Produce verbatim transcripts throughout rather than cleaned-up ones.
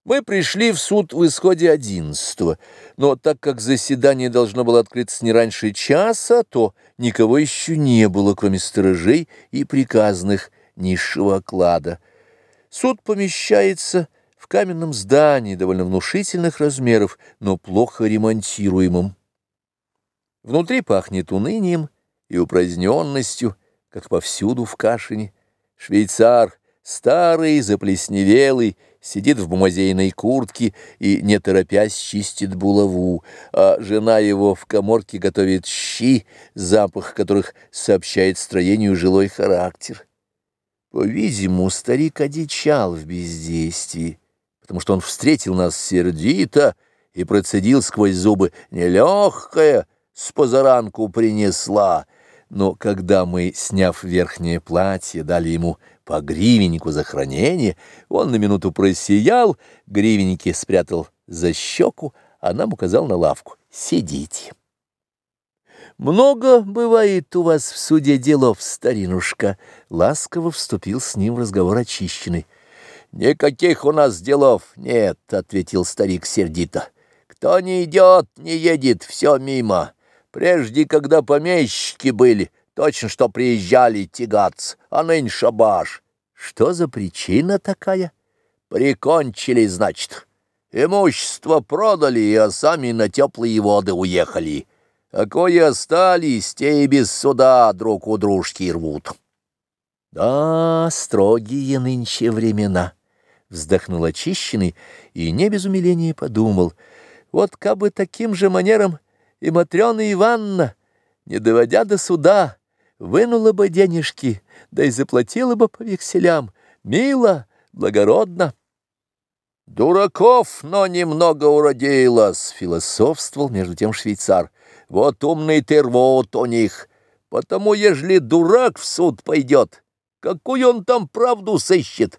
Мы пришли в суд в исходе одиннадцатого, но так как заседание должно было открыться не раньше часа, то никого еще не было, кроме сторожей и приказных низшего оклада. Суд помещается в каменном здании довольно внушительных размеров, но плохо ремонтируемом. Внутри пахнет унынием и упраздненностью, как повсюду в Кашине. Швейцар, старый, заплесневелый, сидит в музейной куртке и, не торопясь, чистит булаву, а жена его в каморке готовит щи, запах которых сообщает строению жилой характер. По-видимому, старик одичал в бездействии, потому что он встретил нас сердито и процедил сквозь зубы: «Нелегкая с позаранку принесла». Но когда мы, сняв верхнее платье, дали ему по гривеннику за хранение, он на минуту просиял, гривенники спрятал за щеку, а нам указал на лавку: «Сидите». «Много бывает у вас в суде делов, старинушка», — ласково вступил с ним в разговор очищенный. «Никаких у нас делов нет», — ответил старик сердито. «Кто не идет, не едет, все мимо. Прежде, когда помещики были, точно что приезжали тягаться, а нынче шабаш». «Что за причина такая?» «Прикончили, значит. Имущество продали, а сами на теплые воды уехали. А кои остались, те и без суда друг у дружки рвут». «Да, строгие нынче времена», — вздохнул очищенный и не без умиления подумал: вот кабы таким же манером и Матрёна Ивановна, не доводя до суда, вынула бы денежки, да и заплатила бы по векселям. Мило, благородно. «Дураков, но немного уродилось», — философствовал между тем швейцар. «Вот умный ты рвут у них. Потому, ежели дурак в суд пойдет, какую он там правду сыщет?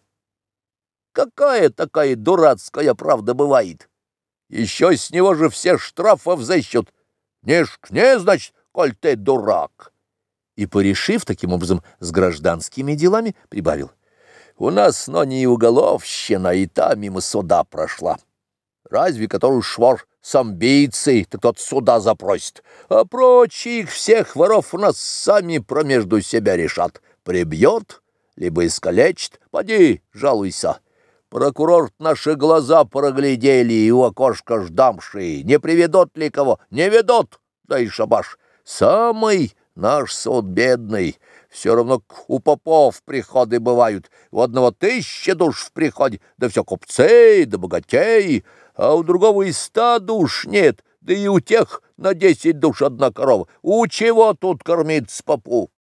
Какая такая дурацкая правда бывает? Еще с него же все штрафов взыщут. Не шкне, значит, коль ты дурак». И, порешив таким образом с гражданскими делами, прибавил: «У нас, но не уголовщина, и та мимо суда прошла. Разве который швор с амбицией, так тот суда запросит, а прочих всех воров у нас сами промежду себя решат. Прибьет, либо искалечит, поди, жалуйся. Прокурор наши глаза проглядели и у окошка ждамши, не приведут ли кого? Не ведут, да и шабаш. Самый наш суд бедный, все равно у попов приходы бывают, у одного тысяча душ в приходе, да все купцы, да богатеи, а у другого и ста душ нет, да и у тех на десять душ одна корова. У чего тут кормиться попу?»